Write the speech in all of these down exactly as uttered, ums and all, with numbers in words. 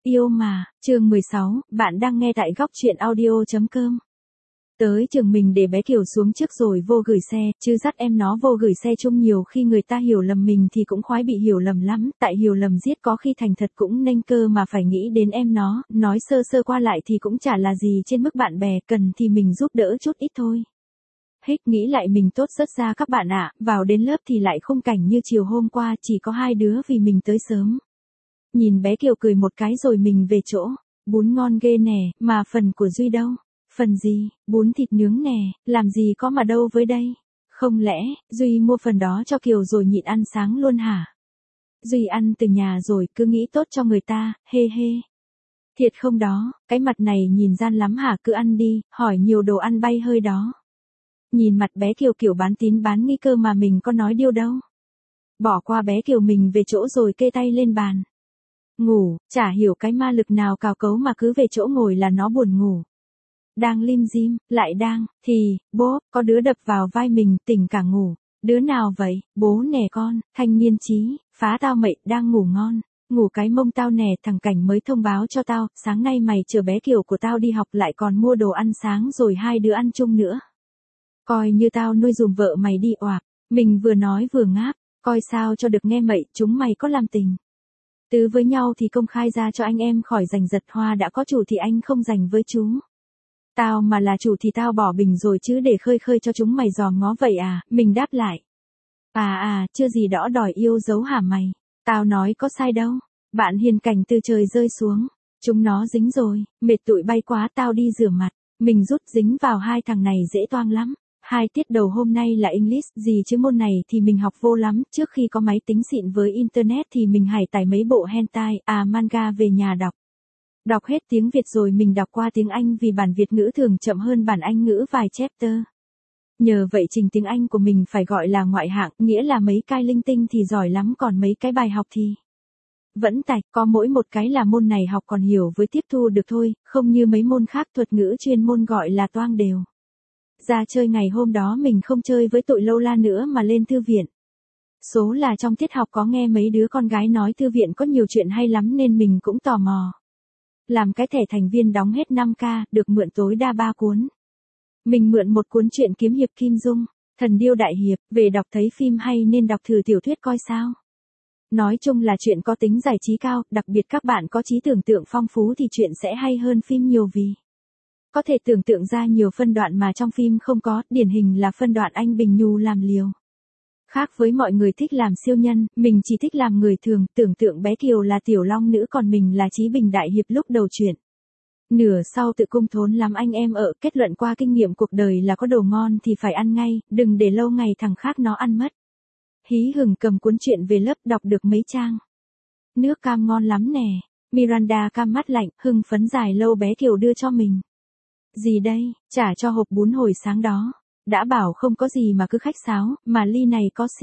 Yêu mà, chương mười sáu, bạn đang nghe tại góc truyện audio chấm com. Tới trường mình để bé Kiều xuống trước rồi vô gửi xe, chứ dắt em nó vô gửi xe chung nhiều khi người ta hiểu lầm mình thì cũng khoái bị hiểu lầm lắm, tại hiểu lầm giết có khi thành thật cũng nên cơ mà phải nghĩ đến em nó, nói sơ sơ qua lại thì cũng chả là gì trên mức bạn bè, cần thì mình giúp đỡ chút ít thôi. Hích nghĩ lại mình tốt rất ra các bạn ạ, vào đến lớp thì lại khung cảnh như chiều hôm qua, chỉ có hai đứa vì mình tới sớm. Nhìn bé Kiều cười một cái rồi mình về chỗ, bún ngon ghê nè, mà phần của Duy đâu? Phần gì? Bún thịt nướng nè, làm gì có mà đâu với đây? Không lẽ, Duy mua phần đó cho Kiều rồi nhịn ăn sáng luôn hả? Duy ăn từ nhà rồi cứ nghĩ tốt cho người ta, hê hê. Thiệt không đó, cái mặt này nhìn gian lắm hả, cứ ăn đi, hỏi nhiều đồ ăn bay hơi đó. Nhìn mặt bé Kiều kiểu bán tín bán nghi cơ mà mình có nói điều đâu. Bỏ qua bé Kiều mình về chỗ rồi kê tay lên bàn. Ngủ, chả hiểu cái ma lực nào cào cấu mà cứ về chỗ ngồi là nó buồn ngủ. Đang lim dim, lại đang, thì, bố, có đứa đập vào vai mình, tỉnh cả ngủ. Đứa nào vậy? Bố nè con, thanh niên chí, phá tao mậy, đang ngủ ngon. Ngủ cái mông tao nè, thằng Cảnh mới thông báo cho tao, sáng nay mày chở bé Kiều của tao đi học lại còn mua đồ ăn sáng rồi hai đứa ăn chung nữa. Coi như tao nuôi dùm vợ mày đi oạc, mình vừa nói vừa ngáp, coi sao cho được nghe mậy, chúng mày có làm tình. Tứ với nhau thì công khai ra cho anh em khỏi giành giật, hoa đã có chủ thì anh không giành với chú. Tao mà là chủ thì tao bỏ bình rồi chứ để khơi khơi cho chúng mày dòm ngó vậy à, mình đáp lại. À à, chưa gì đõ đòi yêu dấu hả mày, tao nói có sai đâu, bạn hiền Cảnh từ trời rơi xuống, chúng nó dính rồi, mệt tụi bay quá tao đi rửa mặt, mình rút dính vào hai thằng này dễ toang lắm. Hai tiết đầu hôm nay là English, gì chứ môn này thì mình học vô lắm, trước khi có máy tính xịn với internet thì mình hải tải mấy bộ hentai, à manga về nhà đọc. Đọc hết tiếng Việt rồi mình đọc qua tiếng Anh vì bản Việt ngữ thường chậm hơn bản Anh ngữ vài chapter. Nhờ vậy trình tiếng Anh của mình phải gọi là ngoại hạng, nghĩa là mấy cái linh tinh thì giỏi lắm còn mấy cái bài học thì vẫn tạch, có mỗi một cái là môn này học còn hiểu với tiếp thu được thôi, không như mấy môn khác thuật ngữ chuyên môn gọi là toang đều. Ra chơi ngày hôm đó mình không chơi với tụi lâu la nữa mà lên thư viện. Số là trong tiết học có nghe mấy đứa con gái nói thư viện có nhiều chuyện hay lắm nên mình cũng tò mò. Làm cái thẻ thành viên đóng hết năm k, được mượn tối đa ba cuốn. Mình mượn một cuốn truyện kiếm hiệp Kim Dung, Thần Điêu Đại Hiệp, về đọc thấy phim hay nên đọc thử tiểu thuyết coi sao. Nói chung là chuyện có tính giải trí cao, đặc biệt các bạn có trí tưởng tượng phong phú thì chuyện sẽ hay hơn phim nhiều vì có thể tưởng tượng ra nhiều phân đoạn mà trong phim không có, điển hình là phân đoạn anh Bình Nhu làm liều. Khác với mọi người thích làm siêu nhân, mình chỉ thích làm người thường, tưởng tượng bé Kiều là tiểu long nữ còn mình là Chí Bình đại hiệp lúc đầu chuyện. Nửa sau tự cung thốn lắm anh em ở, kết luận qua kinh nghiệm cuộc đời là có đồ ngon thì phải ăn ngay, đừng để lâu ngày thằng khác nó ăn mất. Hí hửng cầm cuốn truyện về lớp đọc được mấy trang. Nước cam ngon lắm nè, Miranda cam mắt lạnh, hưng phấn dài lâu bé Kiều đưa cho mình. Gì đây, trả cho hộp bún hồi sáng đó. Đã bảo không có gì mà cứ khách sáo, mà ly này có si.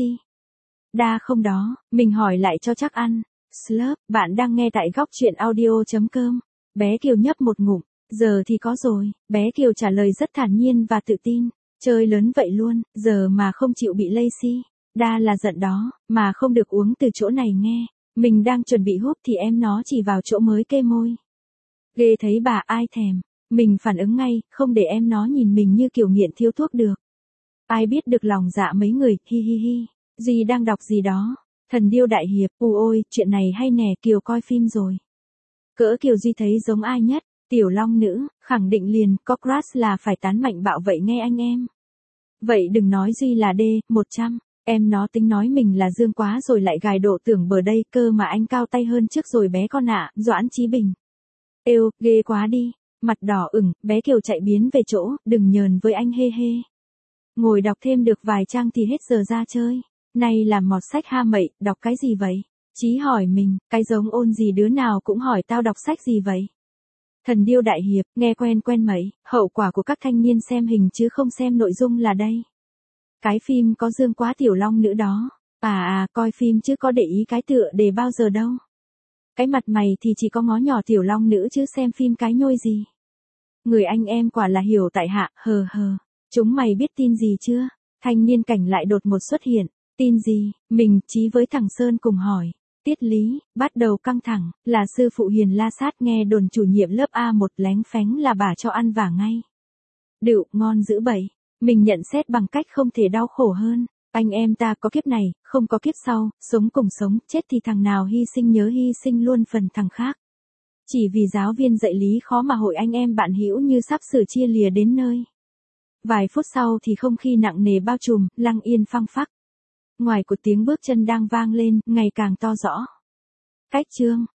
Đa không đó, mình hỏi lại cho chắc ăn. Slurp, bạn đang nghe tại góc truyện audio chấm com. Bé Kiều nhấp một ngụm, giờ thì có rồi. Bé Kiều trả lời rất thản nhiên và tự tin. Chơi lớn vậy luôn, giờ mà không chịu bị lây si. Đa là giận đó, mà không được uống từ chỗ này nghe. Mình đang chuẩn bị húp thì em nó chỉ vào chỗ mới kê môi. Ghê thấy bà ai thèm. Mình phản ứng ngay, không để em nó nhìn mình như kiểu nghiện thiếu thuốc được. Ai biết được lòng dạ mấy người, hi hi hi. Duy đang đọc gì đó. Thần Điêu Đại Hiệp, ù ôi, chuyện này hay nè, Kiều coi phim rồi. Cỡ Kiều Duy thấy giống ai nhất? Tiểu long nữ, khẳng định liền, có crush là phải tán mạnh bạo vậy nghe anh em. Vậy đừng nói Duy là D, một trăm. Em nó tính nói mình là Dương quá rồi lại gài độ tưởng bờ đây, cơ mà anh cao tay hơn trước rồi bé con ạ, Doãn Chí Bình. Êu, ghê quá đi. Mặt đỏ ửng, bé Kiều chạy biến về chỗ, đừng nhờn với anh hê hê. Ngồi đọc thêm được vài trang thì hết giờ ra chơi. Nay làm mọt sách ha mậy, đọc cái gì vậy? Chí hỏi mình, cái giống ôn gì đứa nào cũng hỏi tao đọc sách gì vậy? Thần Điêu Đại Hiệp, nghe quen quen mẩy, hậu quả của các thanh niên xem hình chứ không xem nội dung là đây. Cái phim có Dương quá tiểu long nữ đó. À à, coi phim chứ có để ý cái tựa đề bao giờ đâu. Cái mặt mày thì chỉ có ngó nhỏ tiểu long nữ chứ xem phim cái nhôi gì. Người anh em quả là hiểu tại hạ, hờ hờ. Chúng mày biết tin gì chưa? Thanh niên Cảnh lại đột một xuất hiện. Tin gì? Mình, Chí với thằng Sơn cùng hỏi. Tiết lý, bắt đầu căng thẳng, là sư phụ Hiền la sát nghe đồn chủ nhiệm lớp A một lén phén là bà cho ăn vả ngay. Đựu, ngon dữ bậy. Mình nhận xét bằng cách không thể đau khổ hơn. Anh em ta có kiếp này, không có kiếp sau, sống cùng sống, chết thì thằng nào hy sinh nhớ hy sinh luôn phần thằng khác. Chỉ vì giáo viên dạy lý khó mà hội anh em bạn hữu như sắp sửa chia lìa đến nơi. Vài phút sau thì không khí nặng nề bao trùm, lặng yên phăng phắc. Ngoài của tiếng bước chân đang vang lên, ngày càng to rõ. Cách chương.